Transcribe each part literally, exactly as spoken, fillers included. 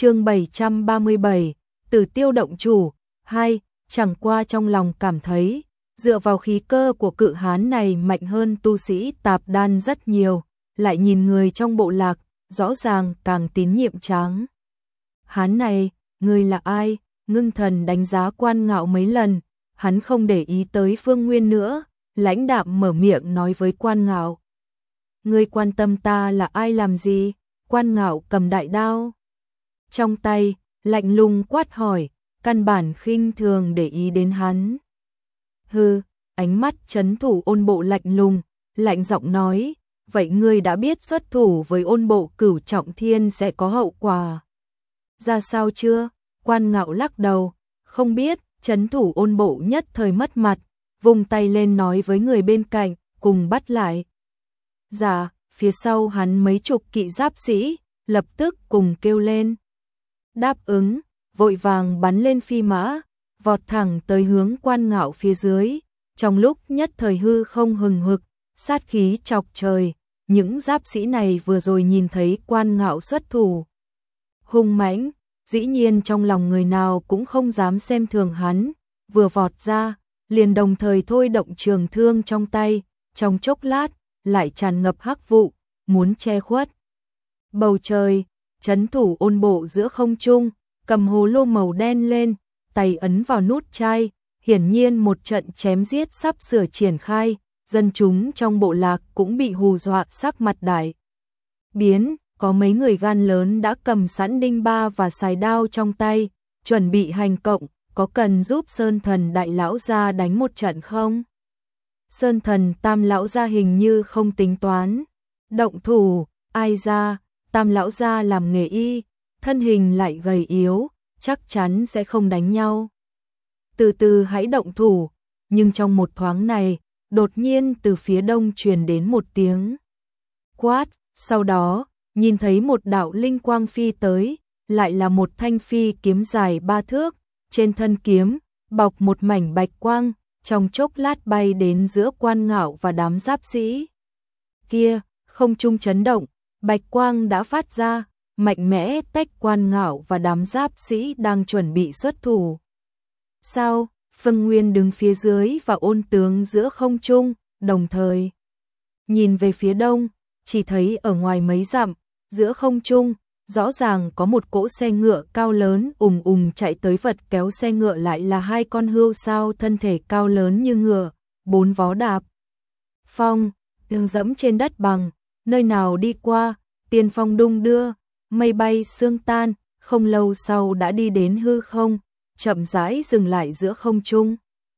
Chương bảy trăm ba mươi bảy, Tử Tiêu động chủ. Hai, chẳng qua trong lòng cảm thấy, dựa vào khí cơ của cự hán này mạnh hơn tu sĩ tạp đan rất nhiều, lại nhìn người trong bộ lạc, rõ ràng càng tín nhiệm Tráng. Hán này, người là ai? Ngưng Thần đánh giá Quan Ngạo mấy lần, hắn không để ý tới Phương Nguyên nữa, lãnh đạm mở miệng nói với Quan Ngạo. Ngươi quan tâm ta là ai làm gì? Quan Ngạo cầm đại đao trong tay, lạnh lùng quát hỏi, căn bản khinh thường để ý đến hắn. Hừ, ánh mắt trấn thủ Ôn Bộ lạnh lùng, lạnh giọng nói, vậy ngươi đã biết xuất thủ với Ôn Bộ Cửu Trọng Thiên sẽ có hậu quả ra sao chưa? Quan Ngạo lắc đầu, không biết. Trấn thủ Ôn Bộ nhất thời mất mặt, vung tay lên nói với người bên cạnh, cùng bắt lại. Dạ, phía sau hắn mấy chục kỵ giáp sĩ, lập tức cùng kêu lên. Đáp ứng, vội vàng bắn lên phi mã, vọt thẳng tới hướng Quan Ngạo phía dưới. Trong lúc nhất thời hư không hừng hực, sát khí chọc trời, những giáp sĩ này vừa rồi nhìn thấy Quan Ngạo xuất thủ hung mãnh, dĩ nhiên trong lòng người nào cũng không dám xem thường hắn, vừa vọt ra, liền đồng thời thôi động trường thương trong tay, trong chốc lát, lại tràn ngập hắc vụ, muốn che khuất bầu trời. Trấn thủ Ôn Bộ giữa không trung, cầm hồ lô màu đen lên, tay ấn vào nút chai, hiển nhiên một trận chém giết sắp sửa triển khai, dân chúng trong bộ lạc cũng bị hù dọa sắc mặt đại biến, có mấy người gan lớn đã cầm sẵn đinh ba và sài đao trong tay, chuẩn bị hành động, có cần giúp Sơn Thần đại lão gia đánh một trận không? Sơn Thần Tam lão gia hình như không tính toán động thủ, ai ra? Tam lão gia làm nghề y, thân hình lại gầy yếu, chắc chắn sẽ không đánh nhau. Từ từ hãy động thủ, nhưng trong một thoáng này, đột nhiên từ phía đông truyền đến một tiếng quát, sau đó, nhìn thấy một đạo linh quang phi tới, lại là một thanh phi kiếm dài ba thước, trên thân kiếm, bọc một mảnh bạch quang, trong chốc lát bay đến giữa Quan Ngạo và đám giáp sĩ. Kia, không trung chấn động, bạch quang đã phát ra, mạnh mẽ tách Quan Ngạo và đám giáp sĩ đang chuẩn bị xuất thủ. Sao? Phương Nguyên đứng phía dưới và Ôn tướng giữa không trung, đồng thời nhìn về phía đông, chỉ thấy ở ngoài mấy dặm, giữa không trung, rõ ràng có một cỗ xe ngựa cao lớn ùng ùng chạy tới, vật kéo xe ngựa lại là hai con hươu sao thân thể cao lớn như ngựa, bốn vó đạp phong, đường dẫm trên đất bằng, nơi nào đi qua, tiền phong đung đưa, mây bay sương tan, không lâu sau đã đi đến hư không, chậm rãi dừng lại giữa không trung.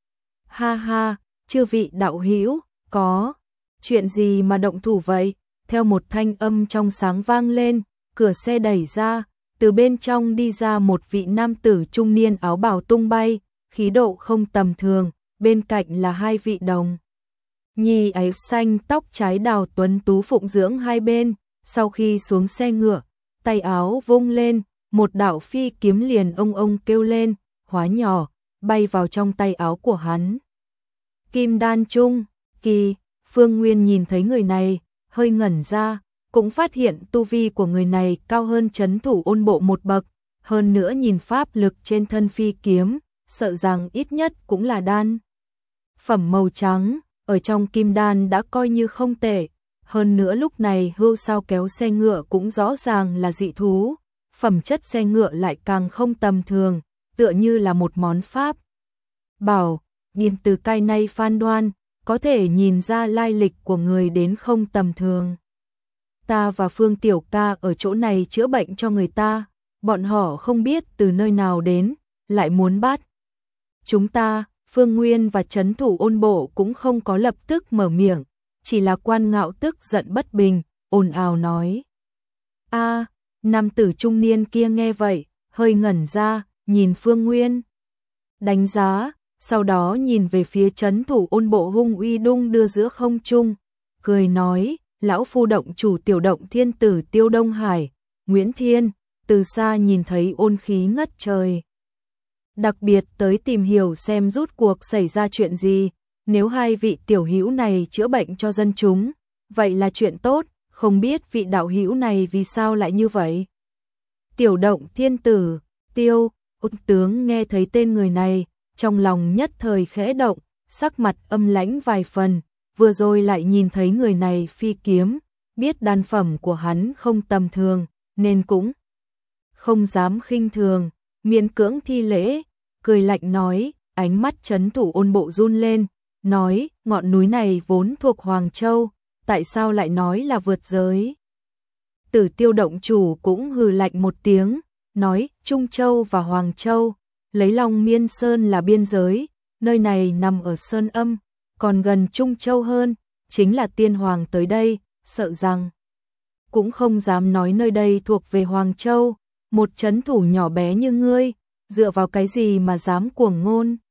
Ha ha, chư vị đạo hữu, có chuyện gì mà động thủ vậy? Theo một thanh âm trong sáng vang lên, cửa xe đẩy ra, từ bên trong đi ra một vị nam tử trung niên áo bào tung bay, khí độ không tầm thường, bên cạnh là hai vị đồng nhi áo xanh tóc trái đào tuấn tú phụng dưỡng hai bên. Sau khi xuống xe ngựa, tay áo vung lên, một đạo phi kiếm liền ông ông kêu lên, hóa nhỏ, bay vào trong tay áo của hắn. Kim Đan Trung Kỳ. Phương Nguyên nhìn thấy người này, hơi ngẩn ra, cũng phát hiện tu vi của người này cao hơn trấn thủ Ôn Bộ một bậc, hơn nữa nhìn pháp lực trên thân phi kiếm, sợ rằng ít nhất cũng là đan phẩm màu trắng, ở trong kim đan đã coi như không tệ, hơn nữa lúc này hươu sao kéo xe ngựa cũng rõ ràng là dị thú, phẩm chất xe ngựa lại càng không tầm thường, tựa như là một món pháp bảo, nhìn từ cái này phán đoán, có thể nhìn ra lai lịch của người đến không tầm thường. Ta và Phương Tiểu ca ở chỗ này chữa bệnh cho người ta, bọn họ không biết từ nơi nào đến, lại muốn bắt chúng ta. Phương Nguyên và trấn thủ Ôn Bộ cũng không có lập tức mở miệng, chỉ là Quan Ngạo tức giận bất bình, ồn ào nói. A, nam tử trung niên kia nghe vậy, hơi ngẩn ra, nhìn Phương Nguyên đánh giá, sau đó nhìn về phía trấn thủ Ôn Bộ hung uy đung đưa giữa không trung, cười nói, lão phu động chủ tiểu động thiên tử Tiêu Đông Hải, Nguyễn Thiên, từ xa nhìn thấy ôn khí ngất trời. Đặc biệt tới tìm hiểu xem rút cuộc xảy ra chuyện gì, nếu hai vị tiểu hữu này chữa bệnh cho dân chúng, vậy là chuyện tốt, không biết vị đạo hữu này vì sao lại như vậy. Tiểu động thiên tử, Tiêu, Út tướng nghe thấy tên người này, trong lòng nhất thời khẽ động, sắc mặt âm lãnh vài phần, vừa rồi lại nhìn thấy người này phi kiếm, biết đan phẩm của hắn không tầm thường, nên cũng không dám khinh thường, miễn cưỡng thi lễ, cười lạnh nói, ánh mắt trấn thủ ôn bộ run lên, nói, ngọn núi này vốn thuộc Hoàng Châu, tại sao lại nói là vượt giới? Tử Tiêu động chủ cũng hừ lạnh một tiếng, nói, Trung Châu và Hoàng Châu, lấy Long Miên Sơn là biên giới, nơi này nằm ở Sơn Âm, còn gần Trung Châu hơn, chính là tiên hoàng tới đây, sợ rằng cũng không dám nói nơi đây thuộc về Hoàng Châu, một trấn thủ nhỏ bé như ngươi, dựa vào cái gì mà dám cuồng ngôn.